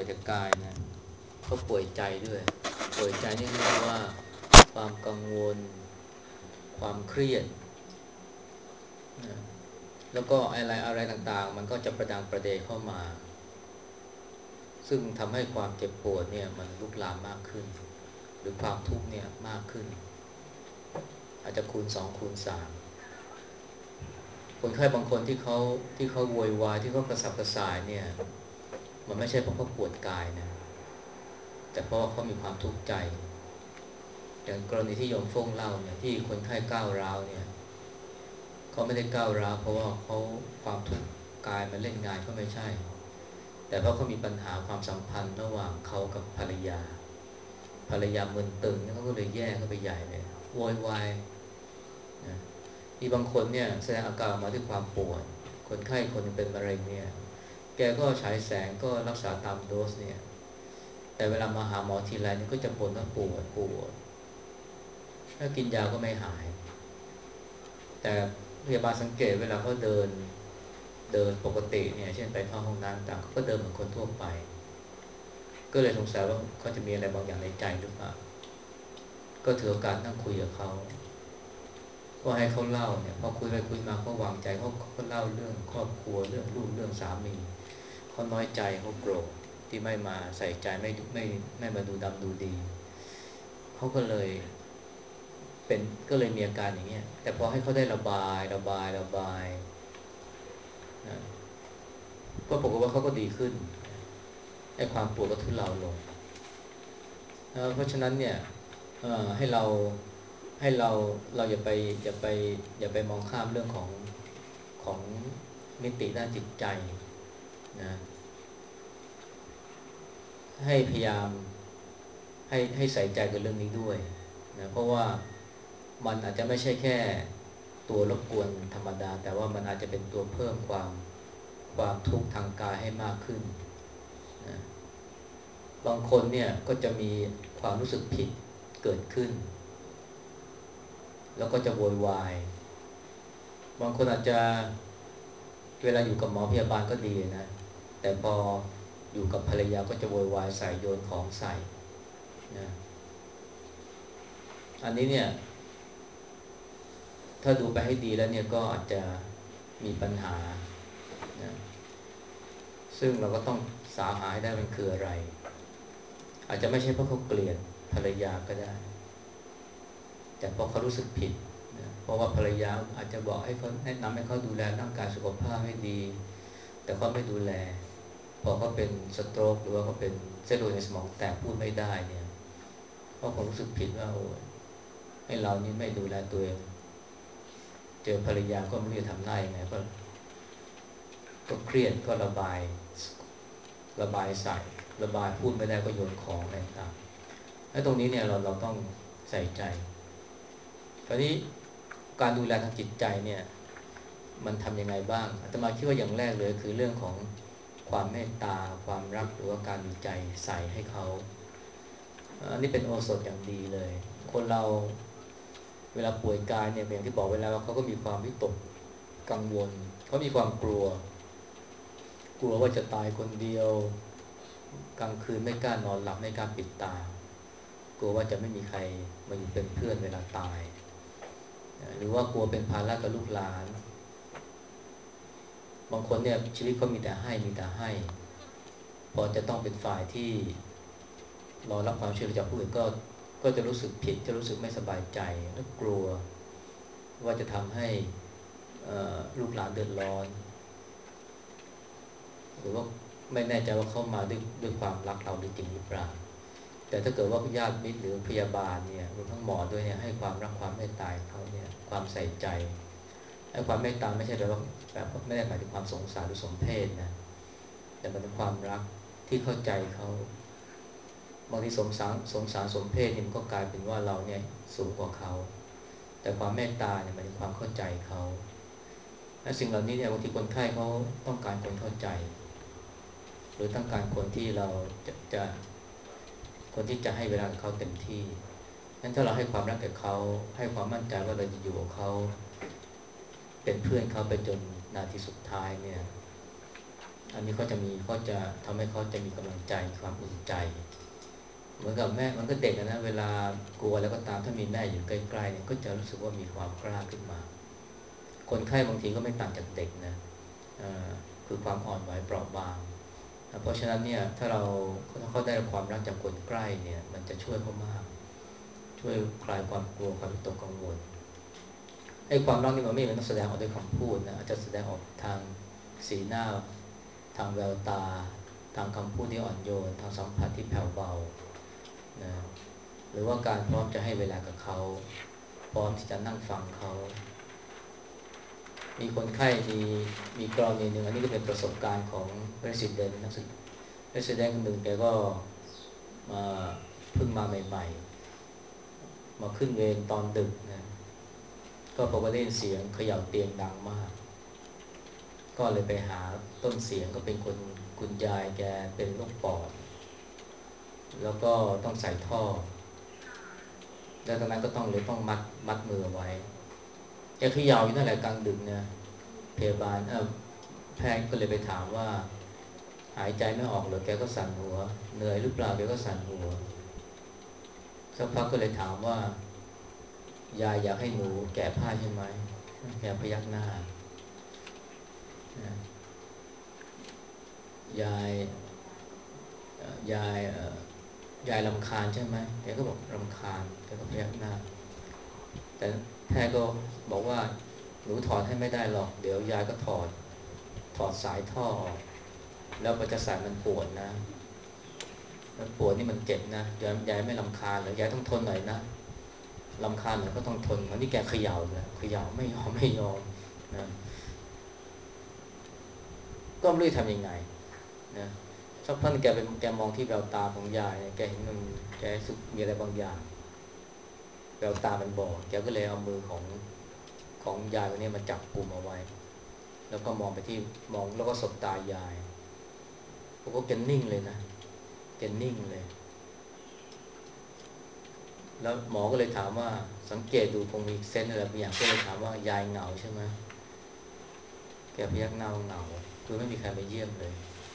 จากกายนะเขาป่วยใจด้วยป่วยใจนี่เรียกว่าความกังวลความเครียดนะแล้วก็อะไรอะไรต่างๆมันก็จะประดังประเดเข้ามาซึ่งทำให้ความเจ็บปวดเนี่ยมันลุกลามมากขึ้นหรือความทุกข์เนี่ยมากขึ้นอาจจะคูณ2คูณ3คนไข้บางคนที่เขาโวยวายที่เขากระสับกระส่ายเนี่ยมันไม่ใช่เพราะเขาปวดกายนะแต่เพราะว่าเขามีความทุกข์ใจอย่างกรณีที่โยมฟงเล่าเนี่ยที่คนไข้ก้าวร้าวเนี่ยเขาไม่ได้ก้าวร้าวเพราะว่าเขาความทุกข์กายมันเล่นงานเขาไม่ใช่แต่เพราะเขามีปัญหาความสัมพันธ์ระหว่างเขากับภรรยามึนตึงเขาก็เลยแย่เข้าไปใหญ่เลยโวยวายนะมีบางคนเนี่ยแสดงอาการมาด้วยความปวดคนไข้คนนึงเป็นมะเร็งเนี่ยแกก็ฉายแสงก็รักษาตามโดสเนี่ยแต่เวลามาหาหมอทีไรนี่ก็จะบ่นว่าปวดถ้ากินยาก็ไม่หายแต่พยาบาลสังเกตเวลาเขาเดินปกติเนี่ยเช่นไปเข้าห้องน้ำต่างเขาก็เดินเหมือนคนทั่วไปก็เลยสงสัยว่าเขาจะมีอะไรบางอย่างในใจหรือเปล่าก็ถือโอกาสนั่งคุยกับเขาก็ให้เขาเล่าเนี่ยพอคุยไปคุยมาเขาวางใจเขาเล่าเรื่องครอบครัวเรื่องลูกเรื่องสามีเขาน้อยใจเขาโกรธที่ไม่มาใส่ใจไม่มาดูดำดูดีเขาก็เลยเป็นก็เลยมีอาการอย่างเงี้ยแต่พอให้เขาได้ระบายนะก็ปรากฏว่าเขาก็ดีขึ้นไอ้ความปวดก็ทุเลาลงเพราะฉะนั้นเนี่ยให้เราเราอย่าไปมองข้ามเรื่องของมิติด้านจิตใจนะให้พยายามให้ใส่ใจกับเรื่องนี้ด้วยนะเพราะว่ามันอาจจะไม่ใช่แค่ตัวรบกวนธรรมดาแต่ว่ามันอาจจะเป็นตัวเพิ่มความทุกข์ทางกายให้มากขึ้นนะบางคนเนี่ยก็จะมีความรู้สึกผิดเกิดขึ้นแล้วก็จะโวยวายบางคนอาจจะเวลาอยู่กับหมอพยาบาลก็ดีนะแต่พออยู่กับภรรยาก็จะโวยวายใส่โยนของใส่นะอันนี้เนี่ยถ้าดูไปให้ดีแล้วเนี่ยก็อาจจะมีปัญหานะซึ่งเราก็ต้องสาวหาให้ได้มันคืออะไรอาจจะไม่ใช่เพราะเขาเกลียดภรรยาก็ได้แต่เพราะเขารู้สึกผิดนะเพราะว่าภรรยาอาจจะบอกให้เขาแนะนำให้เขาดูแลร่างกายสุขภาพให้ดีแต่เขาไม่ดูแลพอเขาเป็นสโตรกหรือว่าเขาเป็นเส้นเลือดในสมองแตกพูดไม่ได้เนี่ยเพราะเขารู้สึกผิดว่าโอ้ยให้เรานี่ไม่ดูแลตัวเองเจอภรรยาก็ไม่รู้จะทำได้ยังไงก็เครียดก็ระบายใส่ระบายพูดไม่ได้ก็โยนของอะไรต่างๆและตรงนี้เนี่ยเราต้องใส่ใจคราวนี้การดูแลทางจิตใจเนี่ยมันทำยังไงบ้างอาตมาคิดว่าอย่างแรกเลยคือเรื่องของความเมตตาความรักหรือว่าการมีใจใส่ให้เขาอันนี้เป็นโอสถอย่างดีเลยคนเราเวลาป่วยกายเนี่ยอย่างที่บอกไว้แล้วว่าเขาก็มีความวิตกกังวลเขามีความกลัวว่าจะตายคนเดียวกลางคืนไม่กล้านอนหลับไม่กล้าปิดตากลัวว่าจะไม่มีใครมาอยู่เป็นเพื่อนเวลาตายหรือว่ากลัวเป็นภาระกับลูกหลานบางคนเนี่ยชีวิตเขามีแต่ให้พอจะต้องเป็นฝ่ายที่รอรับความช่วยเหลือจากผู้อื่นก็จะรู้สึกผิดจะรู้สึกไม่สบายใจและกลัวว่าจะทำให้ลูกหลานเดือดร้อนหรือว่าไม่แน่ใจว่าเขามาด้วยความรักเราหรือจริงหรือเปล่าแต่ถ้าเกิดว่าญาติมิตรหรือพยาบาลเนี่ยรวมทั้งหมอด้วยเนี่ยให้ความรักความเมตตาเขาเนี่ยความใส่ใจไอ้ความเมตตาไม่ใช่แปลว่าแบบไม่ได้หมายถึงความสงสารหรือสมเพชนะแต่มันเป็นความรักที่เข้าใจเขาบางทีสงสารสมเพชนี่มันก็กลายเป็นว่าเราเนี่ยสูงกว่าเขาแต่ความเมตตาเนี่ยมันเป็นความเข้าใจเขาและสิ่งเหล่านี้เนี่ยบางทีคนไข้เขาต้องการคนเข้าใจหรือต้องการคนที่เราจะคนที่จะให้เวลากับเขาเต็มที่งั้นถ้าเราให้ความรักกับเขาให้ความมั่นใจว่าเราจะอยู่กับเขาเป็นเพื่อนเขาไปจนนาทีสุดท้ายเนี่ยอันนี้เขาจะทำให้เขาจะมีกำลังใจความอุ่นใจเหมือนกับแม่มันก็เด็กนะเวลากลัวแล้วก็ตามถ้ามีแม่อยู่ใกล้ๆเนี่ยก็จะรู้สึกว่ามีความกล้าขึ้นมาคนไข้บางทีก็ไม่ต่างจากเด็กนะคือความอ่อนไหวเปราะบางเพราะฉะนั้นเนี่ยถ้าเขาได้รับความรักจากคนใกล้เนี่ยมันจะช่วยเขามากช่วยคลายความกลัวความวิตกกังวลไอ้ความรักนี่มันไม่เป็นต้องแสดงออกด้วยคำพูดนะอาจจะแสดงออกทางสีหน้าทางแววตาทางคำพูดที่อ่อนโยนทางสัมผัสที่แผ่วเบานะหรือว่าการพร้อมจะให้เวลากับเขาพร้อมที่จะนั่งฟังเขามีคนไข้มีกรณีหนึ่งอันนี้ก็เป็นประสบการณ์ของ Resident นักศึกษา Resident คนหนึ่งแกก็มาเพิ่งมาใหม่ๆมาขึ้นเวรตอนดึกนะก็พบว่าได้ยินเสียงเขย่าเตียงดังมากก็เลยไปหาต้นเสียงก็เป็นคุณยายแกเป็นโรคปอดแล้วก็ต้องใส่ท่อแล้วตอนนั้นก็ต้องมัดมือไว้แกเขย่าอยู่นั่นแหละกลางดึกเนี่ยพยาบาลแพทย์ก็เลยไปถามว่าหายใจไม่ออกหรือแกก็สั่นหัวเหนื่อยหรือเปล่าแกก็สั่นหัวสักพักก็เลยถามว่ายายอยากให้หนูแก้ผ้าใช่ไหมแกพยักหน้านะยายยายยายรำคาญใช่ไหมแกก็บอกรำคาญแกก็พยักหน้าแต่แพทย์ก็บอกว่าหนูถอดให้ไม่ได้หรอกเดี๋ยวยายก็ถอดสายท่อออกแล้วพอจะใส่มันปวดนะมันปวดนี่มันเจ็บนะยายไม่รำคาญหรือยายต้องทนหน่อยนะรำคาญหน่อยก็ต้องทนอันนี้แกเขย่าเลยเขย่าไม่ยอมนะก็ไม่รู้จะทำยังไงนะสักพักแกมองที่แววตาของยายเนี่ยแกเห็นแกรู้สึกมีอะไรบางอย่างแววตามันบอกแกก็เลยเอามือของยายคนนี้มาจับกุมเอาไว้แล้วก็มองไปที่มองแล้วก็สบตายายพวกก็แกนิ่งเลยนะแกนิ่งเลยแล้วหมอก็เลยถามว่าสังเกตดูคงมีเซนส์อะไรบางอย่างก็เลยถามว่ายายเหงาใช่ไหมแกพยักหน้าเหงาคือไม่มีใครมาเยี่ยมเลย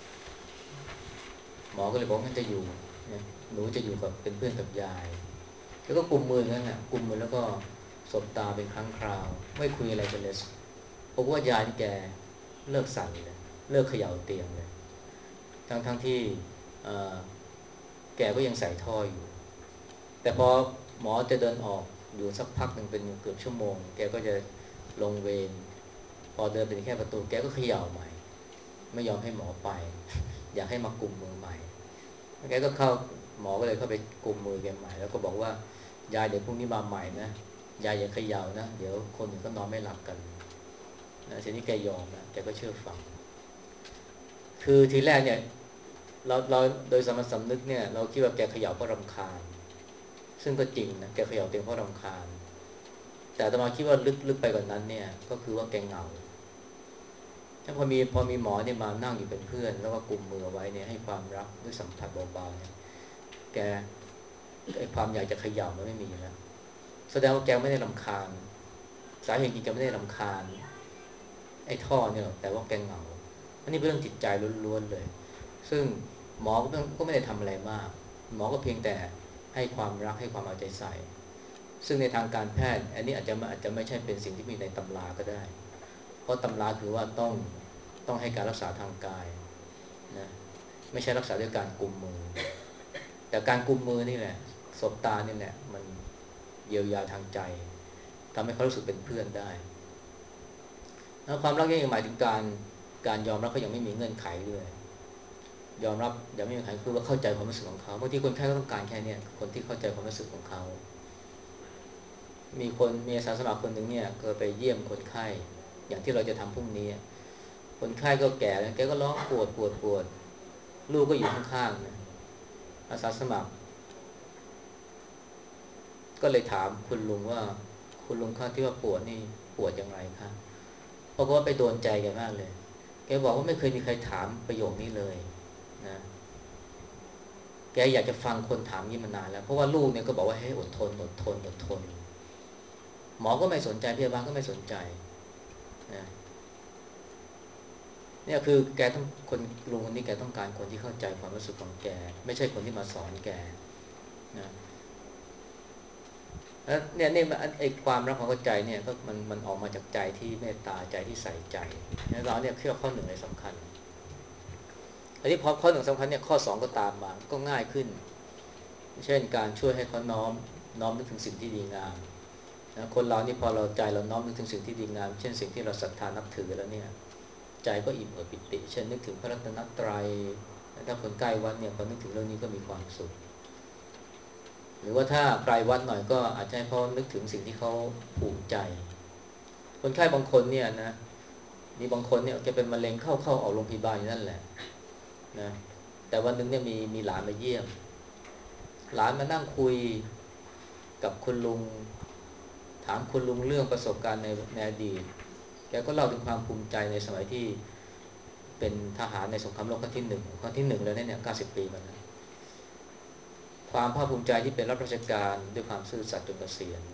หมอก็เลยบอกงั้นจะอยู่เนี่ยหนูจะอยู่กับเป็นเพื่อนกับยายแล้วก็กุมมืองั้นแหละกุมมือแล้วก็สบตาเป็นครั้งคราวไม่คุยอะไรกันเลยพบว่ายายนี่แกเลิกสั่นเลยเลิกเขย่าเตียงเลยทั้งที่เอ่อแกก็ยังใส่ท่ออยู่แต่พอหมอจะเดินออกอยู่สักพักหนึ่งเป็นเกือบชั่วโมงแกก็จะลงเวรพอเดินไปแค่ประตูแกก็เขย่าใหม่ไม่ยอมให้หมอไปอยากให้มากุมมือใหม่แกก็เข้าหมอก็เลยเข้าไปกุมมือแกใหม่แล้วก็บอกว่ายายเดี๋ยวพรุ่งนี้มาใหม่นะยายอย่าเขย่านะเดี๋ยวคนอื่นก็นอนไม่หลับกันนะทีนี้แกยอมนะแกก็เชื่อฟังคือทีแรกเนี่ยเราโดยสามัญสำนึกเนี่ยเราคิดว่าแกเขย่าเพราะรำคาญซึ่งก็จริงนะแกเขย่าเตียงเพราะรำคาญแต่อาตมาคิดว่าลึกไปกว่านั้นเนี่ยก็คือว่าแกเหงาถ้าพอมีหมอเนี่ยมานั่งอยู่เป็นเพื่อนแล้วก็กุมมือไว้เนี่ยให้ความรักด้วยสัมผัสเบาๆเนี่ยแกไอ้ความอยากจะเขย่ามันไม่มีแล้วแสดงว่าแกไม่ได้รำคาญสาเหตุจริงแกไม่ได้รำคาญไอ้ท่อเนี่ยหรอกแต่ว่าแกเหงาอันนี้เป็นเรื่องจิตใจล้วนๆเลยซึ่งหมอก็ไม่ได้ทำอะไรมากหมอก็เพียงแต่ให้ความรักให้ความเอาใจใส่ซึ่งในทางการแพทย์อันนี้อาจจะไม่ใช่เป็นสิ่งที่มีในตำราก็ได้เพราะตำราคือว่าต้องให้การรักษาทางกายนะไม่ใช่รักษาด้วยการกุมมือแต่การกุมมือนี่แหละสบตานี่แหละมันเยียวยาทางใจทำให้เขารู้สึกเป็นเพื่อนได้แล้วความรักนี่ยังหมายถึงการยอมรับเขายังไม่มีเงื่อนไขด้วยยอมรับยังไม่มีเงื่อนไขคือว่าเข้าใจความรู้สึกของเขาบางทีคนไข้ก็ต้องการแค่นี้คนที่เข้าใจความรู้สึกของเขามีอาสาสมัครคนหนึ่งเนี่ยก็ไปเยี่ยมคนไข้อย่างที่เราจะทำพรุ่งนี้คนไข้ก็แก่แล้วแกก็ร้องปวดลูกก็อยู่ข้างๆนะอาสาสมัครก็เลยถามคุณลุงว่าคุณลุงคะที่ว่าปวดนี่ปวดอย่างไรคะเพราะว่าไปโดนใจแกมากเลยแกบอกว่าไม่เคยมีใครถามประโยคนี้เลยนะแกอยากจะฟังคนถามนี้มานานแล้วเพราะว่าลูกเนี่ยก็บอกว่าให้อดทนหมอก็ไม่สนใจพยาบาลก็ไม่สนใจนะเนี่ยคือแกต้องคนลุงคนนี้แกต้องการคนที่เข้าใจความรู้สึกของแกไม่ใช่คนที่มาสอนแกนะแล้วเนี่ยนี่ไอ้ความรักความเข้าใจเนี่ยก็มันออกมาจากใจที่เมตตาใจที่ใส่ใจแล้วเราเนี่ยเชื่อข้อหนึ่งเลยสำคัญอันนี้พอข้อหนึ่งสำคัญเนี่ยข้อสองก็ตามมาก็ง่ายขึ้นเช่นการช่วยให้เขาน้อมนึกถึงสิ่งที่ดีงามนะคนเรานี่พอเราใจเราน้อมนึกถึงสิ่งที่ดีงามเช่นสิ่งที่เราศรัทธานับถือแล้วเนี่ยใจก็อิ่มเอิบปิติเช่นนึกถึงพระรัตนตรัยถ้าคนใกล้วัดเนี่ยพอนึกถึงเรื่องนี้ก็มีความสุข หรือว่าถ้าไกลวัดหน่อยก็อาจจะให้เขานึกถึงสิ่งที่เขาภูมิใจคนไข้บางคนเนี่ยนะมีบางคนเนี่ยจะเป็นมะเร็งเข้าออกโรงพยาบาลอยู่นั่นแหละนะแต่วันหนึ่งเนี่ยมีหลานมาเยี่ยมหลานมานั่งคุยกับคุณลุงถามคุณลุงเรื่องประสบการณ์ในอดีตแกก็เล่าถึงความภูมิใจในสมัยที่เป็นทหารในสงครามโลกครั้งที่หนึ่งเลยเนี่ย90 ปีมาแล้วความภาคภูมิใจที่เป็นรับราชการด้วยความซื่อสัตย์จนเกษียณ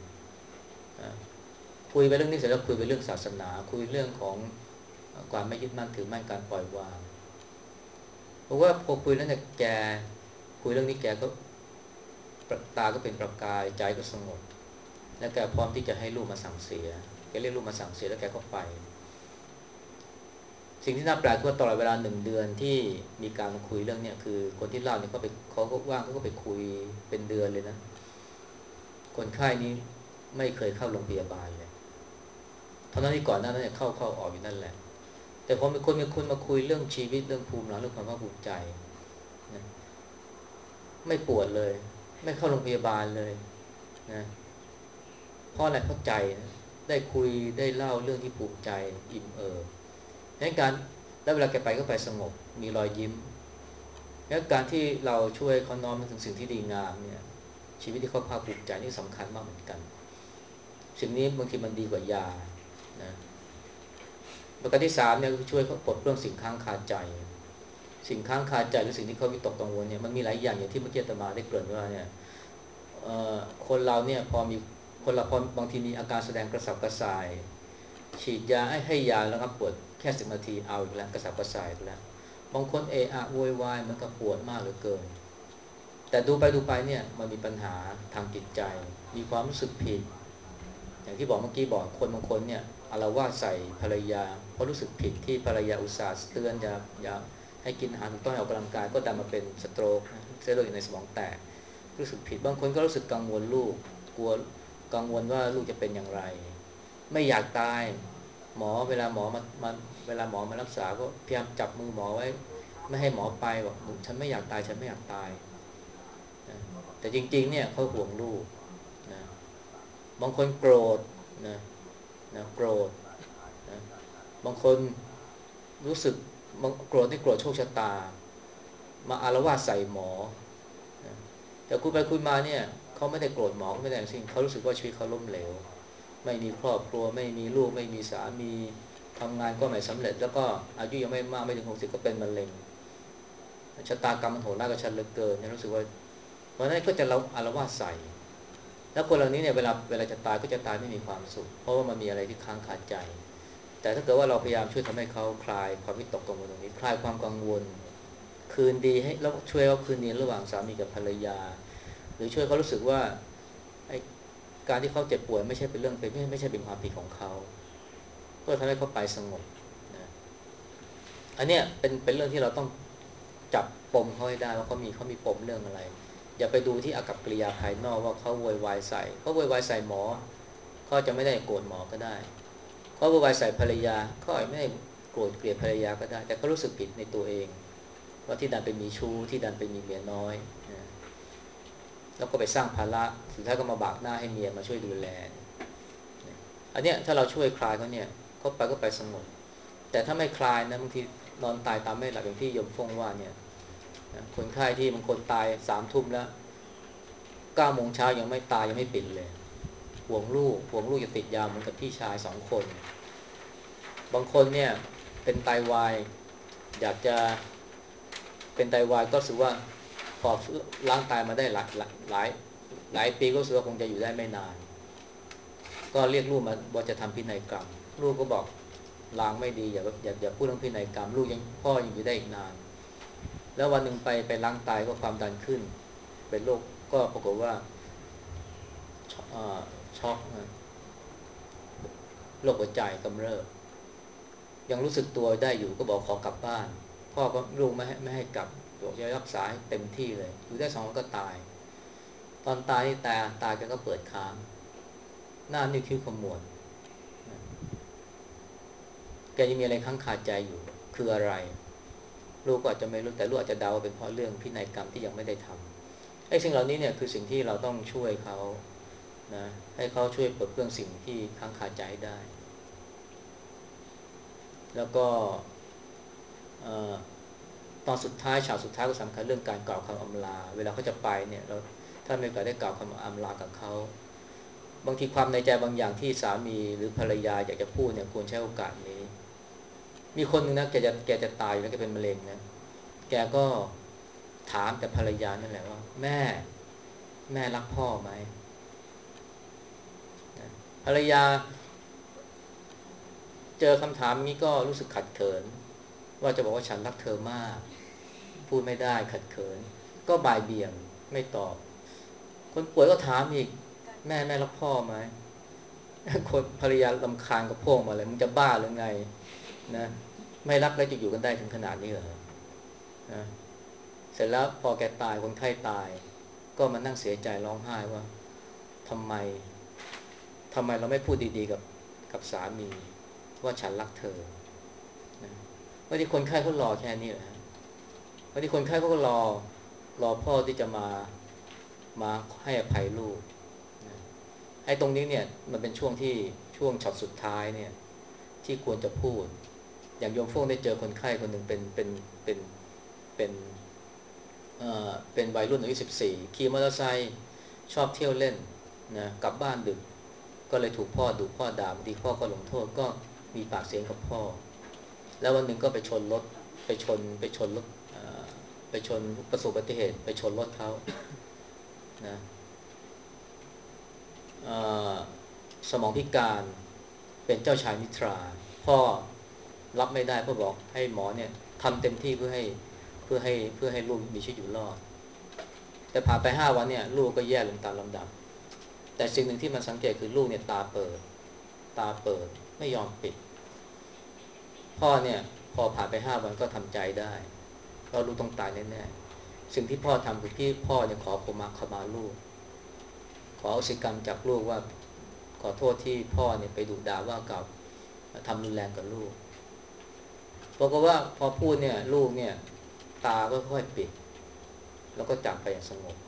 คุยไปเรื่องนี้เสร็จแล้วคุยไปเรื่องศาสนาคุยเรื่องของความไม่ยึดมั่นถือมั่นการปล่อยวางเพราะว่าพอคุยแล้วเนี่ยแกคุยเรื่องนี้แกก็ตาก็เป็นประกายใจก็สงบแล้วแกพร้อมที่จะให้ลูกมาสั่งเสียแกเรียกลูกมาสั่งเสียแล้วแกก็ไปสิ่งที่น่าแปลกคือตลอดเวลา1 เดือนที่มีการคุยเรื่องเนี้ยคือคนที่เล่าเนี่ยเขาก็ว่างเขาก็ไปคุยเป็นเดือนเลยนะคนไข้นี้ไม่เคยเข้าโรงพยาบาลเลยเท่านั้นที่ก่อนหน้านั้นเนี่ยเข้าออกอยู่นั่นแหละ แต่พอมีคนมาคุยเรื่องชีวิตเรื่องภูมิหลังเรื่องความภาคภูมิใจนะไม่ปวดเลยไม่เข้าโรงพยาบาลเลยนะเพราะอะไรเพราะใจนะได้คุยได้เล่าเรื่องที่ภูมิใจอิ่มเอิบในการแล้วเวลาแกไปก็ไปสงบมีรอยยิ้มแล้วการที่เราช่วยเขาน้อมถึงสิ่งที่ดีงามเนี่ยชีวิตที่เขาภาคภูมิใจนี่สำคัญมากเหมือนกันสิ่งนี้บางทีมันดีกว่ายานะประการที่สามเนี่ยคือช่วยเขาปลดเปลื้องสิ่งค้างคาใจ สิ่งค้างคาใจหรือสิ่งที่เขาวิตกกังวลเนี่ยมันมีหลายอย่างอย่างที่เมื่อกี้อาตมาได้เกริ่นว่าเนี่ยเอ่คนเราเนี่ยพอมีคนเราพอบางทีมีอาการแสดงกระสับกระส่ายฉีดยาให้ยาแล้วครับปวดแค่10 นาทีเอาอีกแล้วกระสับกระส่ายอีกแล้วบางคนเอะอะโวยวายมันก็ปวดมากเหลือเกินแต่ดูไปเนี่ยมันมีปัญหาทางจิตใจมีความรู้สึกผิดอย่างที่บอกเมื่อกี้บอกคนบางคนเนี่ยอาละวาดใส่ภรรยาเพราะรู้สึกผิดที่ภรรยาอุตส่าห์เตือนอย่าให้กินอาหารถูกต้องออกกำลังกายก็ดันมาเป็นสโตรกเส้นเลือดในสมองแตกรู้สึกผิดบางคนก็รู้สึกกังวลลูกกลัวกังวลว่าลูกจะเป็นอย่างไรไม่อยากตายหมอเวลาหมอมาเวลาหมอมารักษาก็พยายามจับมือหมอไว้ไม่ให้หมอไปบอกฉันไม่อยากตายฉันไม่อยากตายนะแต่จริงๆเนี่ยเขาห่วงลูกนะบางคนโกรธนะโกรธนะบางคนรู้สึกโกรธที่โกรธโชคชะตามาอาละวาดใส่หมอนะแต่คุยไปคุยมาเนี่ยเขาไม่ได้โกรธหมอเขาไม่ได้สิ่งเขารู้สึกว่าชีวิตเขาล้มเหลวไม่มีครอบครัวไม่มีลูกไม่มีสามีทำงานก็ไม่สำเร็จแล้วก็อายุยังไม่มากไม่ถึง60ก็เป็นมะเร็งชะตากรรมมันโหดร้ายกับฉันเหลือเกินเนี่ยรู้สึกว่าเพราะนั้นก็จะอาละวาดใส่แล้วคนเหล่านี้เนี่ยเวลาจะตายก็จะตายไม่มีความสุขเพราะว่ามันมีอะไรที่ค้างคาใจ แต่ถ้าเกิดว่าเราพยายามช่วยทำให้เขาคลายความวิตกกังวลตรงนี้คลายความกังวลคืนดีให้แล้วช่วยเขาคืนดีระหว่างสามีกับภรรยาหรือช่วยเขารู้สึกว่าไอ้การที่เขาเจ็บป่วยไม่ใช่เป็นเรื่องเป็นไม่ใช่เป็นความผิดของเขาก็ทำให้เขาไปสงบนะอันเนี้ยเป็นเรื่องที่เราต้องจับปมเขาให้ได้ว่าเขามีปมเรื่องอะไรอย่าไปดูที่อากัปกิริยาภายนอกว่าเขาโวยวายใส่เขาโวยวายใส่หมอเขาจะไม่ได้โกรธหมอก็ได้ เขาโวยวายใส่ภรรยาเขาอาจไม่ได้โกรธเกลียดภรรยาก็ได้แต่เขารู้สึกผิดในตัวเองว่าที่ดันไปมีชู้ที่ดันไปมีเมียน้อยนะแล้วก็ไปสร้างภาระสุดท้ายก็มาบากหน้าให้เมียมาช่วยดูแลอันเนี้ยถ้าเราช่วยคลายเขาเนี่ยเขาไปก็ไปสงบแต่ถ้าไม่คลายนะบางทีนอนตายตามไม่หลับอย่างที่โยมฟงว่าเนี่ยนะคนไข้ที่บางคนตาย3 ทุ่มแล้ว9 โมงเช้ายังไม่ตายยังไม่ปิดเลยห่วงลูกจะติดยาเหมือนกับพี่ชาย2 คน บางคนเนี่ยเป็นไตวายอยากจะเป็นไตวายก็รู้สึกว่าพอล้างไตมาได้หลายปีก็รู้สึกว่าคงจะอยู่ได้ไม่นานก็เรียกลูกมาว่าจะทำพินัยกรรมลูกก็บอกลางไม่ดีอย่าพูดเรื่องพินัยกรรมลูกยังพ่อยังอยู่ได้อีกนานแล้ววันหนึ่งไปล้างไตก็ความดันขึ้นเป็นโรคก็ปรากฏว่าช็อกนะโรคหัวใจกำเริบยังรู้สึกตัวได้อยู่ก็บอกขอกลับบ้านพ่อก็ลูกไม่ให้กลับบอกจะรักษาเต็มที่เลยอยู่ได้2 วันก็ตายตอนตายตาแกก็เปิดค้างหน้านิ้วคิ้วขมวดแกยังมีอะไรค้างคาใจอยู่คืออะไรลูกก็อาจจะไม่รู้แต่ลูกอาจจะเดาเป็นเพราะเรื่องพินัยกรรมที่ยังไม่ได้ทำไอ้สิ่งเหล่านี้เนี่ยคือสิ่งที่เราต้องช่วยเขานะให้เขาช่วยปลดเปลื้องสิ่งที่ค้างคาใจได้แล้วก็ตอนสุดท้ายฉากสุดท้ายก็สำคัญเรื่องการกล่าวคำอำลาเวลาเขาจะไปเนี่ยเราถ้ามีโอกาสได้กล่าวคำอำลากับเขาบางทีความในใจบางอย่างที่สามีหรือภรรยาอยากจะพูดเนี่ยควรใช้โอกาสนี้มีคนนึงนะแกจะตายแล้วแกเป็นมะเร็งนะแกก็ถามแต่ภรรยานั่นแหละว่าแม่รักพ่อไหมภรรยาเจอคำถามนี้ก็รู้สึกขัดเขินว่าจะบอกว่าฉันรักเธอมากพูดไม่ได้ขัดเขินก็บ่ายเบี่ยงไม่ตอบคนป่วยก็ถามอีกแม่รักพ่อไหมคนภรรยารำคาญกับพ่อมาเลยมึงจะบ้าหรือไงนะไม่รักแล้วจะอยู่กันได้ถึงขนาดนี้เหรอนะเสร็จแล้วพอแกตายคนไข้ตายก็มานั่งเสียใจร้องไห้ว่าทำไมทำไมเราไม่พูดดีๆกับสามีว่าฉันรักเธอนะบางทีคนไข้เขารอแค่นี้แหละบางทีคนไข้เขาก็รอพ่อที่จะมาให้อภัยลูกนะไอ้ตรงนี้เนี่ยมันเป็นช่วงช็อตสุดท้ายเนี่ยที่ควรจะพูดอย่างโยมโฟ่งได้เจอคนไข้คนหนึ่งเป็นเป็นวัยรุ่นอายุ14ขี่มอเตอร์ไซค์ชอบเที่ยวเล่นนะกลับบ้านดึกก็เลยถูกพ่อดุพ่อด่าบางทีพ่อก็ลงโทษก็มีปากเสียงกับพ่อแล้ววันหนึ่งก็ไปชนรถไปชนประสบอุบัติเหตุไปชนรถเขานะสมองพิการเป็นเจ้าชายนิทราพ่อรับไม่ได้พ่อบอกให้หมอเนี่ยทำเต็มที่เพื่อให้ลูกมีชีวิตอยู่รอดแต่ผ่านไป5 วันเนี่ยลูกก็แย่ลงตามลำดับแต่สิ่งหนึ่งที่มันสังเกตคือลูกเนี่ยตาเปิดไม่ยอมปิดพ่อเนี่ยพอผ่านไป5 วันก็ทำใจได้ก็ลูกต้องตายแน่ๆสิ่งที่พ่อทำคือพ่อเนี่ยขอขมาลูกขออโหสิกรรมจากลูกว่าขอโทษที่พ่อเนี่ยไปดุด่าว่ากับทำรุนแรงกับลูกปรากฏว่าพอพูดเนี่ยลูกเนี่ยตาก็ค่อยปิดแล้วก็จากไปอย่างสงบ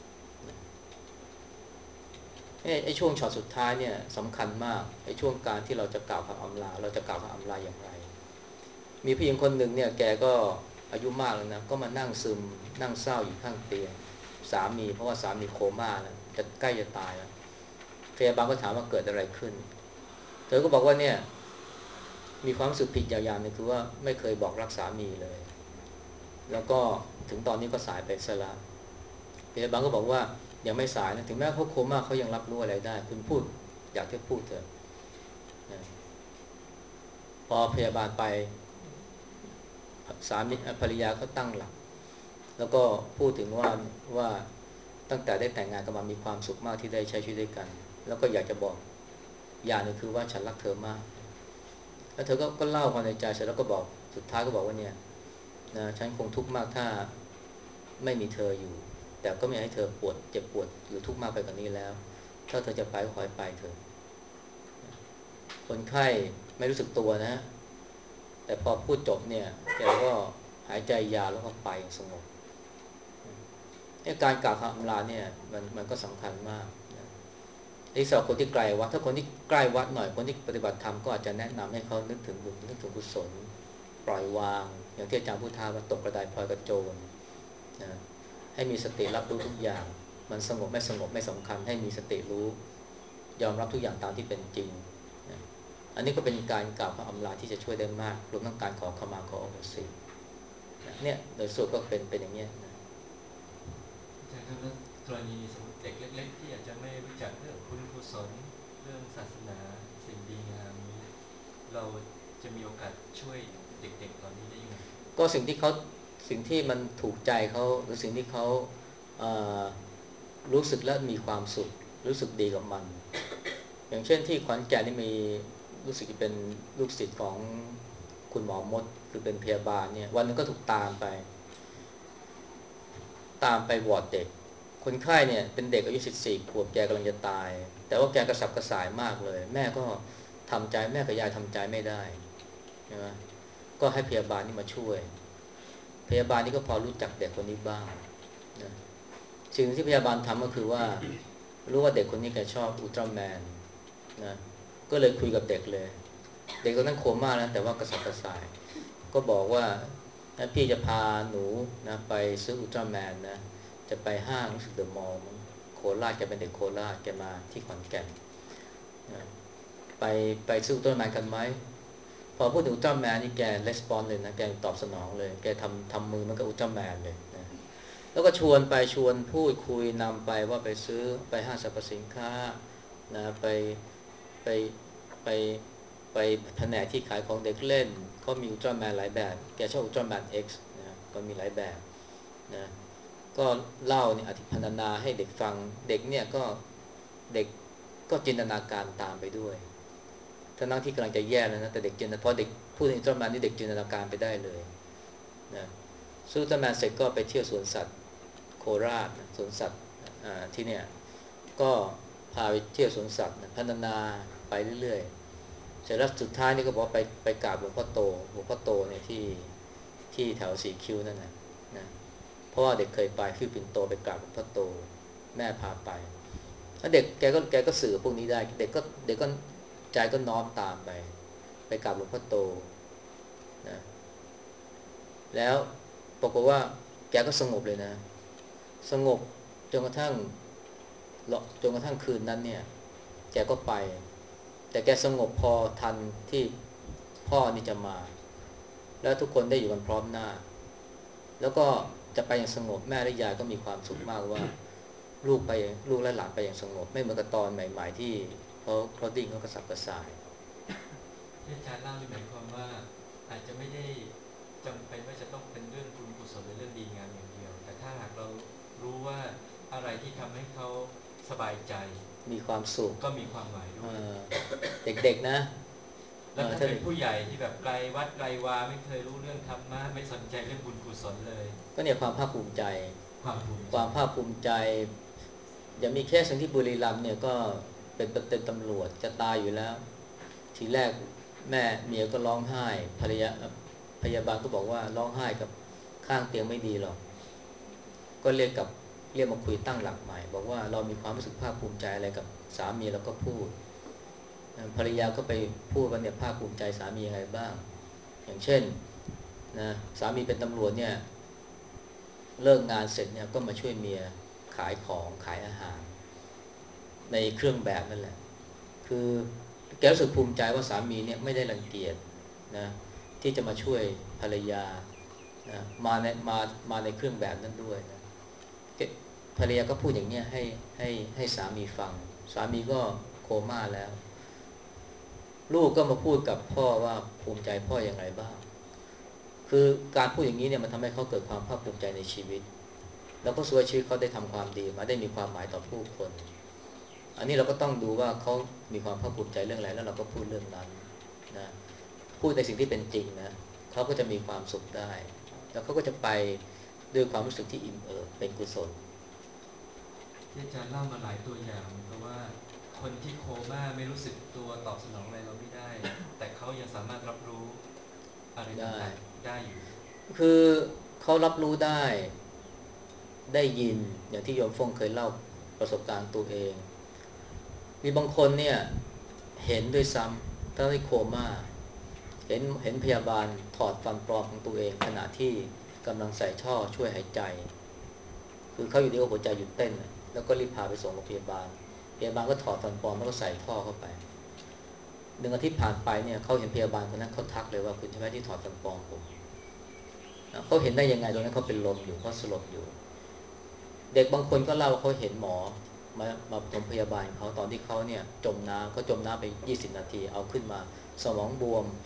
ไอ้ช่วงช็อตสุดท้ายเนี่ยสำคัญมากไอ้ช่วงการที่เราจะกล่าวคำอำลาเราจะกล่าวคำอำลาอย่างไรมีผู้หญิงคนหนึ่งเนี่ยแกก็อายุมากแล้วนะก็มานั่งซึมนั่งเศร้าอยู่ข้างเตียงสามีเพราะว่าสามีโคม่าแล้วจะใกล้จะตายแล้วพยาบาลก็ถามว่าเกิดอะไรขึ้นเธอก็บอกว่าเนี่ยมีความรู้สึกผิดอย่างนึงคือว่าไม่เคยบอกรักสามีเลยแล้วก็ถึงตอนนี้ก็สายไปซะแล้วพยาบาลก็บอกว่ายังไม่สายนะถึงแม้เขาโคม่าเขายังรับรู้อะไรได้คุณพูดอยากจะพูดเถอะนะพอพยาบาลไปสามีภรรยาเขาตั้งหลักแล้วก็พูดถึงว่าตั้งแต่ได้แต่งงานกันมามีความสุขมากที่ได้ใช้ชีวิตด้วยกันแล้วก็อยากจะบอกอย่างหนึงคือว่าฉันรักเธอมากแล้วเธอก็เล่าความในใจเสร็จแล้วก็บอกสุดท้ายก็บอกว่าเนี่ยนะฉันคงทุกข์มากถ้าไม่มีเธออยู่แต่ก็ไม่อยากให้เธอปวดเจ็บปวดหรือทุกข์มากไปกว่านี้แล้วถ้าเธอจะไปก็ขอให้ไปเถอะคนไข้ไม่รู้สึกตัวนะแต่พอพูดจบเนี่ยแกก็หายใจยาวแล้วก็ไปอย่างสงบการกล่าวคำอำลาเนี่ยมันก็สำคัญมากนะที่สำหรับคนที่ไกลวัดถ้าคนที่ใกล้วัดหน่อยคนที่ปฏิบัติธรรมก็อาจจะแนะนำให้เขานึกถึงบุญนึกถึงกุศลปล่อยวางอย่างที่อาจารย์พุทธาว่าตกกระไดพลอยกระโจนนะให้มีสติรับรู้ทุกอย่างมันสงบไม่สำคัญให้มีสติรู้ยอมรับทุกอย่างตามที่เป็นจริงนะอันนี้ก็เป็นการกล่าวคำอำลาที่จะช่วยได้มากรวมทั้งการขอขมาขออโหสินะเนี่ยโดยส่วนก็เป็นอย่างนี้นะอาจารย์ครับแล้วกรณีสมมติเด็กเล็กๆที่อาจจะไม่รู้จักเรื่องคุณกุศลเรื่องศาสนาสิ่งดีงามนี้เราจะมีโอกาสช่วยเด็กๆเหล่านี้ได้ยังไงก็สิ่งที่มันถูกใจเขาหรือสิ่งที่เขาเอ่อรู้สึกและมีความสุขรู้สึกดีกับมันอย่างเช่นที่ขอนแก่นนี่มีรู้สึกจะเป็นลูกศิษย์ของคุณหมอมดคือเป็นพยาบาลเนี่ยวันนึงก็ถูกตามไปวอร์ดเด็กคนไข้เนี่ยเป็นเด็กอายุ14ขวบแกกำลังจะตายแต่ว่าแกกระสับกระส่ายมากเลยแม่ก็ทำใจแม่กับยายทำใจไม่ได้ใช่ไหมก็ให้พยาบาลนี่มาช่วยพยาบาลนี่ก็พอรู้จักเด็กคนนี้บ้างนะสิ่งที่พยาบาลทำก็คือว่ารู้ว่าเด็กคนนี้แกชอบอุลตร้าแมนนะก็เลยคุยกับเด็กเลยเด็กตอนนั้นโคม่าแล้วแต่ว่ากระสับกระส่ายก็บอกว่าพี่จะพาหนูนะไปซื้ออุลตร้าแมนนะจะไปห้างรู้สึกเดอะมอลล์โคราชแกเป็นเด็กโคราชแกมาที่ขอนแก่นนะไปไปซื้ออุลตร้าแมนกันไหมพอพูดถึงอุลตร้าแมนนี่แกレスปอนเลยนะแกตอบสนองเลยแกทำมือมันก็อุลตร้าแมนเลยนะแล้วก็ชวนพูดคุยนำไปว่าไปซื้อไปห้างสรรพสินค้านะไปไปไปแผนกที่ขายของเด็กเล่นเขามีอุลตร้าแมนหลายแบบแกชอบอุลตร้าแมน X นะก็มีหลายแบบนะก็เล่าเนี่ยอธิพรรณนาให้เด็กฟังเด็กเนี่ยก็เด็กก็จินตนาการตามไปด้วยทั้งที่กำลังจะแย่แล้วนะแต่เด็กจินตนาพอเด็กพูดถึงอุลตร้าแมนนี่เด็กจินตนาการไปได้เลยนะซื้ออุลตร้าแมนเสร็จก็ไปเที่ยวสวนสัตว์โคราชสวนสัตว์ที่เนี่ยก็พาไปเที่ยวสวนสัตว์พรรณนาไปเรื่อยๆ เสร็จแล้วสุดท้ายนี่ก็บอกไปกราบหลวงพ่อโตเนี่ยที่แถวสีคิ้วนั่นนะเพราะว่าเด็กเคยไปคือปิ่นโตไปกราบหลวงพ่อโตแม่พาไปแล้วเด็กแกก็สื่อพวกนี้ได้เด็กก็ใจก็น้อมตามไปกราบหลวงพ่อโตนะแล้วปรากฏว่าแกก็สงบเลยนะสงบจนกระทั่งคืนนั้นเนี่ยแกก็ไปแต่แกสงบพอทันที่พ่อนี่จะมาแล้วทุกคนได้อยู่กันพร้อมหน้าแล้วก็จะไปอย่างสงบแม่และยายก็มีความสุขมากว่าลูกไปลูกและหลานไปอย่างสงบไม่เหมือนกับตอนใหม่ๆที่เขาดิ้นเขากระสับกระส่ายที่อาจารย์เล่านี่หมายความว่าอาจจะไม่ได้จำเป็นว่าจะต้องเป็นเรื่องบุญกุศลหรือเรื่องดีงามอย่างเดียวแต่ถ้าหากเรารู้ว่าอะไรที่ทำให้เขาสบายใจมีความสุขก็มีความหมายด้วยเด็กๆนะแล้วถ้าถ้าเด็กเป็นผู้ใหญ่ที่แบบไกลวัดไกลวาไม่เคยรู้เรื่องธรรมะไม่สนใจเรื่องบุญกุศลเลยก็เนี่ยความภาคภูมิใจความภูมิใจความภาคภูมิใจอย่างมีเคสหนึ่งที่บุรีรัมย์เนี่ยก็เป็นตำรวจจะตายอยู่แล้วทีแรกแม่เมียก็ร้องไห้พยาบาลก็บอกว่าร้องไห้กับข้างเตียงไม่ดีหรอกก็เรียกมาคุยตั้งหลักใหม่บอกว่าเรามีความรู้สึกภาคภูมิใจอะไรกับสามีแล้วก็พูดภรรยาก็ไปพูดว่าเนี่ยภาคภูมิใจสามียังไงบ้างอย่างเช่นนะสามีเป็นตำรวจเนี่ยเลิกงานเสร็จเนี่ยก็มาช่วยเมียขายของขายอาหารในเครื่องแบบนั่นแหละคือแกรู้สึกภูมิใจว่าสามีเนี่ยไม่ได้รังเกียจนะที่จะมาช่วยภรรยานะมาในเครื่องแบบนั้นด้วยนะภรรยาก็พูดอย่างเนี้ยให้สามีฟังสามีก็โคม่าแล้วลูกก็มาพูดกับพ่อว่าภูมิใจพ่ออย่างไรบ้างคือการพูดอย่างนี้เนี่ยมันทำให้เขาเกิดความภาคภูมิใจในชีวิตแล้วก็สวยชีวิตเขาได้ทำความดีมาได้มีความหมายต่อผู้คนอันนี้เราก็ต้องดูว่าเขามีความภาคภูมิใจเรื่องอะไรแล้วเราก็พูดเรื่องนั้นนะพูดในสิ่งที่เป็นจริงนะเขาก็จะมีความสุขได้แล้วเขาก็จะไปด้วยความรู้สึกที่อิ่มเอิบเป็นกุศลที่อาจารย์เล่ามาหลายตัวอย่างเหมือนกับว่าคนที่โคม่าไม่รู้สึกตัวตอบสนองอะไรเราไม่ได้แต่เขายังสามารถรับรู้อะไรได้ต่างๆได้อยู่คือเขารับรู้ได้ยินอย่างที่โยมฟงเคยเล่าประสบการณ์ตัวเองมีบางคนเนี่ยเห็นด้วยซ้ำตั้งที่โคม่าเห็นพยาบาลถอดฟันปลอมของตัวเองขณะที่กำลังใส่ท่อช่วยหายใจคือเขาอยู่ดีก็หัวใจหยุดเต้นแล้วก็รีบพาไปส่งโรงพยาบาลก็ถอดฟันปลอมแล้วก็ใส่ท่อเข้าไป1 อาทิตย์ผ่านไปเนี่ยเขาเห็นพยาบาลคนนั้นเขาทักเลยว่าคุณใช่ไหมที่ถอดฟันปลอมผมเขาเห็นได้ยังไงตรงนั้นเขาเป็นลมอยู่เขาสลบอยู่ เด็กบางคนก็เล่าเขาเห็นหมอมาปฐมพยาบาลเขาตอนที่เขาเนี่ยจมน้ำเขาจมน้ำไป20 นาทีเอาขึ้นมาสมองบวม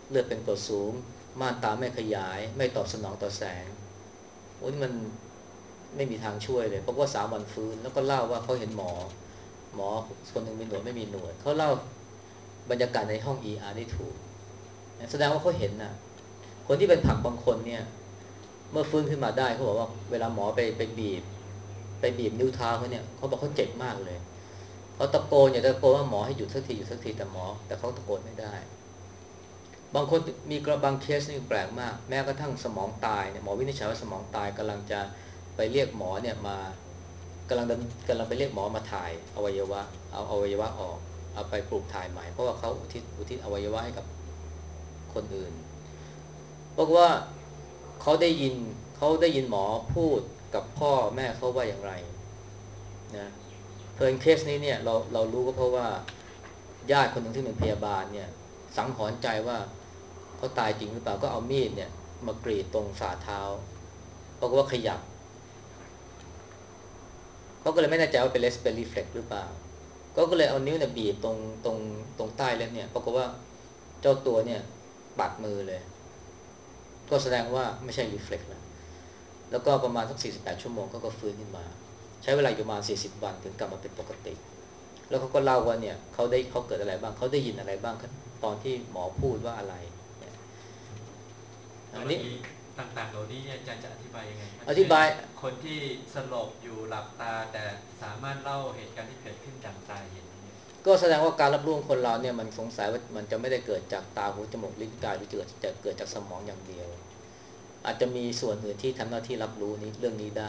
เลือดเป็นกรดสูงม่านตาไม่ขยายไม่ตอบสนองต่อแสงโอ้นี่มันไม่มีทางช่วยเลยเพราะว่า3 วันฟื้นแล้วก็เล่าว่าเขาเห็นหมอคนหนึ่งมีหนวดไม่มีหนวดเขาเล่าบรรยากาศในห้อง ER ได้ถูกแสดงว่าเขาเห็นนะคนที่เป็นผักบางคนเนี่ยเมื่อฟื้นขึ้นมาได้เขาบอกว่าเวลาหมอไปบีบนิ้วเท้าเขาเนี่ยเขาบอกเขาเจ็บมากเลยเขาตะโกนอยากจะตะโกนว่าหมอให้หยุดสักทีหยุดสักทีแต่เขาตะโกนไม่ได้บางคนมีกระบางเคสนี่แปลกมากแม้กระทั่งสมองตายเนี่ยหมอวินิจฉัยว่าสมองตายกำลังจะไปเรียกหมอเนี่ยมากำลังไปเรียกหมอมาถ่ายอวัยวะเอาอวัยวะออกเอาไปปลูกถ่ายใหม่เพราะว่าเขาอุทิศอวัยวะให้กับคนอื่นบอกว่าเขาได้ยินเขาได้ยินหมอพูดกับพ่อแม่เขาว่าอย่างไรนะเพลินเคสนี้เนี่ยเรารู้ก็เพราะว่าญาติคนหนึ่งที่เป็นพยาบาลเนี่ยสังหรณ์ใจว่าเขาตายจริงหรือเปล่าก็เอามีดเนี่ยมากรีดตรงฝ่าเท้าเพราะว่าขยับเขาก็เลยไม่แน่ใจว่าเป็นเลสเฟล็กหรือเปล่าก็เลยเอานิ้วเนี่ยบีบตรงใต้เล็บเนี่ยปรากฏว่าเจ้าตัวเนี่ยปัดมือเลยก็แสดงว่าไม่ใช่รีเฟล็กแล้วแล้วก็ประมาณสัก48 ชั่วโมงก็ฟื้นขึ้นมาใช้เวลาอยู่ประมาณ40 วันถึงกลับมาเป็นปกติแล้วเขาก็เล่าว่าเนี่ยเขาเกิดอะไรบ้างเขาได้ยินอะไรบ้างตอนที่หมอพูดว่าอะไรกอันนี้รณีต่างๆเหล่านี้เนี่ยอาจารย์จะอธิบายยังไงครับเช่นอธิบายคนที่สลบอยู่หลับตาแต่สามารถเล่าเหตุการณ์ที่เกิดขึ้นดังตาเห็นเนี่ยก็แสดงว่าการรับรู้ของคนเราเนี่ยมันสงสัยว่ามันจะไม่ได้เกิดจากตาหูจมูกลิ้นกายหรือจะเกิดจากสมองอย่างเดียวอาจจะมีส่วนอื่นที่ทำหน้าที่รับรู้นี้เรื่องนี้ได้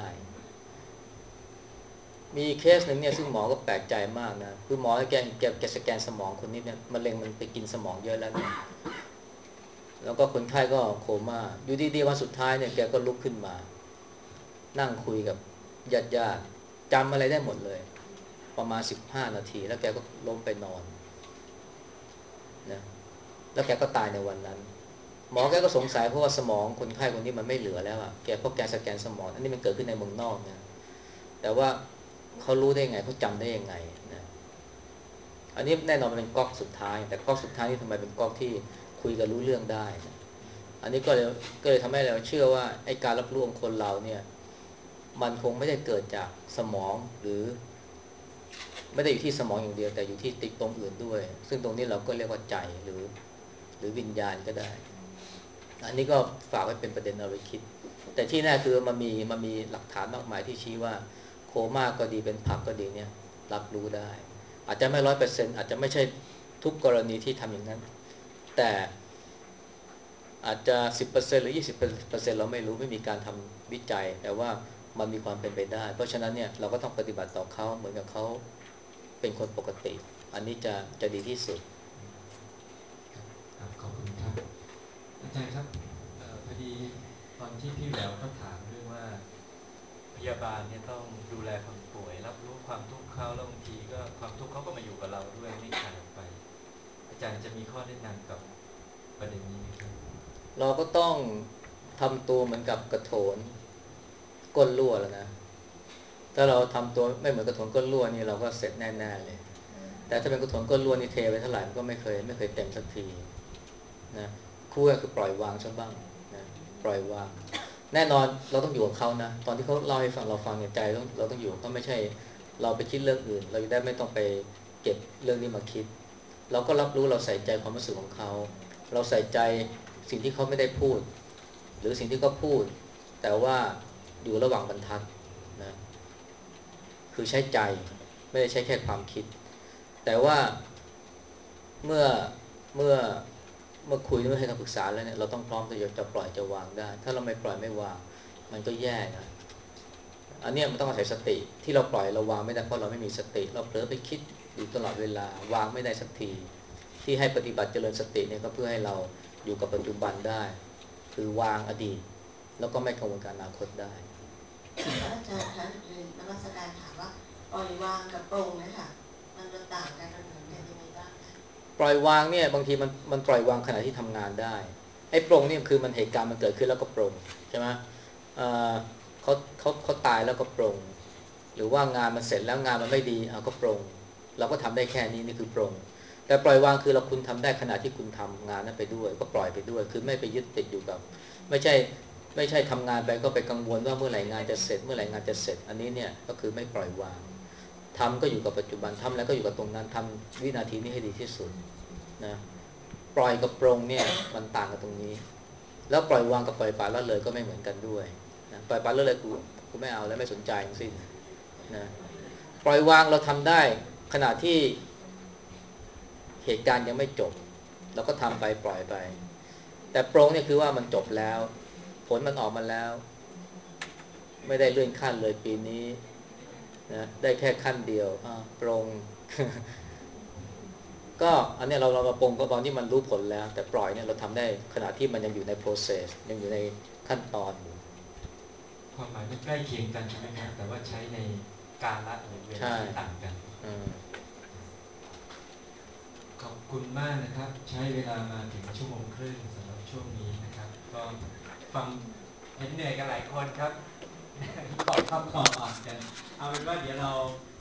มีเคสหนึ่งเนี่ยซึ่งหมอก็แปลกใจมากนะคือหมอแกสแกนสมองคนนี้เนี่ยมะเร็งมันไปกินสมองเยอะแล้วเนี่ยแล้วก็คนไข้ก็โคม่าอยู่ดีๆวันสุดท้ายเนี่ยแกก็ลุกขึ้นมานั่งคุยกับญาติจำอะไรได้หมดเลยประมาณ15 นาทีแล้วแกก็ล้มไปนอนนะแล้วแกก็ตายในวันนั้น หมอแกก็สงสัยเพราะว่าสมองคนไข้คนนี้มันไม่เหลือแล้วอะเพราะแกสแกนสมองอันนี้มันเกิดขึ้นในเมืองนอกนะแต่ว่าเขารู้ได้ไงเขาจำได้ยังไงนะอันนี้แน่นอนมันเป็นก๊อกสุดท้ายแต่ก๊อกสุดท้ายนี่ทำไมเป็นก๊อกที่คุยกันรู้เรื่องได้นะอันนี้ก็เลยทำให้เราเชื่อว่าไอ้การรับรู้ของคนเราเนี่ยมันคงไม่ได้เกิดจากสมองหรือไม่ได้อยู่ที่สมองอย่างเดียวแต่อยู่ที่ติดตรงอื่นด้วยซึ่งตรงนี้เราก็เรียกว่าใจหรือวิญญาณก็ได้ อันนี้ก็ฝากไว้เป็นประเด็นเอาไว้คิดแต่ที่แน่คือมันมีหลักฐานมากมายที่ชี้ว่าโคม่าก็ดีเป็นผักก็ดีเนี่ยรับรู้ได้อาจจะไม่100%อาจจะไม่ใช่ทุกกรณีที่ทำอย่างนั้นแต่อาจจะ10%หรือ20%เราไม่รู้ไม่มีการทำวิจัยแต่ว่ามันมีความเป็นไปได้เพราะฉะนั้นเนี่ยเราก็ต้องปฏิบัติต่อเขาเหมือนกับเขาเป็นคนปกติอันนี้จะดีที่สุดครับขอบคุณครับอาจารย์ครับพอดีตอนที่พี่แหววก็ถามเรื่องว่าพยาบาลเนี่ยต้องดูแลคนป่วยรับรู้ความทุกข์เขาแล้วบางทีก็ความทุกข์เขาก็มาอยู่กับเราด้วยไม่ขาดออกไปอาจารย์จะมีข้อแนะนำกับประเด็นนี้ไหมครับเราก็ต้องทำตัวเหมือนกับกระโถนก้นรั่วแล้วนะ ถ้าเราทำตัวไม่เหมือนกระถนก้นรั่วนี่เราก็เสร็จแน่ๆเลยแต่ถ้าเป็นกระถนก้นรั่วนี่เทไปเท่าไหร่มันก็ไม่เคยเต็มสักทีนะคู่ก็คือปล่อยวางซะบ้างนะปล่อยวางแน่นอนเราต้องอยู่กับเขานะตอนที่เขาเล่าให้ฟังเราฟังในใจเราต้องอยู่เขาไม่ใช่เราไปคิดเรื่องอื่นเราจะได้ไม่ต้องไปเก็บเรื่องนี้มาคิดเราก็รับรู้เราใส่ใจความรู้สึกของเขาเราใส่ใจสิ่งที่เขาไม่ได้พูดหรือสิ่งที่เขาพูดแต่ว่าอยู่ระหว่างบรรทัดนะ คือใช้ใจไม่ได้ใช้แค่ความคิดแต่ว่าเมื่อเมื่อเมื่อคุยเมื่อให้คำปรึกษาแล้วเนี่ยเราต้องพร้อมที่จะปล่อยจะวางได้ถ้าเราไม่ปล่อยไม่วางมันก็แย่นะอันนี้มันต้องอาศัยสติที่เราปล่อยเราวางไม่ได้เพราะเราไม่มีสติเราเผลอไปคิดอยู่ตลอดเวลาวางไม่ได้สักทีที่ให้ปฏิบัติเจริญสติเนี่ยก็เพื่อให้เราอยู่กับปัจจุบันได้คือวางอดีตแล้วก็ไม่กังวลกับอนาคตได้อาจารย์คะเรียนนมัสการถามว่าปล่อยวางกับปรงเนี่ยค่ะมันต่างกันมันเหมือนกันยังไงบ้างปล่อยวางเนี่ยบางทีมันปล่อยวางขณะที่ทำงานได้ไอ้ปรงนี่คือมันเหตุการณ์มันเกิดขึ้นแล้วก็ปรงใช่ไหมเอ่อเขาตายแล้วก็ปรงหรือว่างานมันเสร็จแล้วงานมันไม่ดีเอาก็ปรงเราก็ทำได้แค่นี้นี่คือปรงแต่ปล่อยวางคือเราคุณทำได้ขณะที่คุณทำงานนั้นไปด้วยก็ปล่อยไปด้วยคือไม่ไปยึดติดอยู่กับไม่ใช่ไม่ใช่ทำงานไปก็ไปกังวลว่าเมื่อไหร่งานจะเสร็จเมื่อไหร่งานจะเสร็จอันนี้เนี่ยก็คือไม่ปล่อยวางทำก็อยู่กับปัจจุบันทำแล้วก็อยู่กับตรงนั้นทำวินาทีนี้ให้ดีที่สุดนะปล่อยกับปรงเนี่ยมันต่างกันตรงนี้แล้วปล่อยวางกับปล่อยปละละเลยก็ไม่เหมือนกันด้วยนะปล่อยปละละเลยกูไม่เอาแล้วไม่สนใจทั้งสิ้นนะปล่อยวางเราทำได้ขณะที่เหตุการณ์ยังไม่จบเราก็ทำไปปล่อยไปแต่ปรงเนี่ยคือว่ามันจบแล้วผลมันออกมาแล้วไม่ได้เลื่อนขั้นเลยปีนี้นะได้แค่ขั้นเดียวปรง ก็อันนี้เรามาปรงก็ตอนที่มันรู้ผลแล้วแต่ปล่อยเนี่ยเราทำได้ขณะที่มันยังอยู่ใน process ยังอยู่ในขั้นตอนอยู่ความหมายมันใกล้เคียงกันใช่ไหมครับแต่ว่าใช้ในกาลหรือเวลาใช่ที่ต่างกันขอบคุณมากนะครับใช้เวลามาถึงชั่วโมงครึ่งสำหรับช่วงนี้นะครับก็ฟังเห็นเหนื่อยกันหลายคนครับขอคำขออ่านกันเอาเป็นว่าเดี๋ยวเรา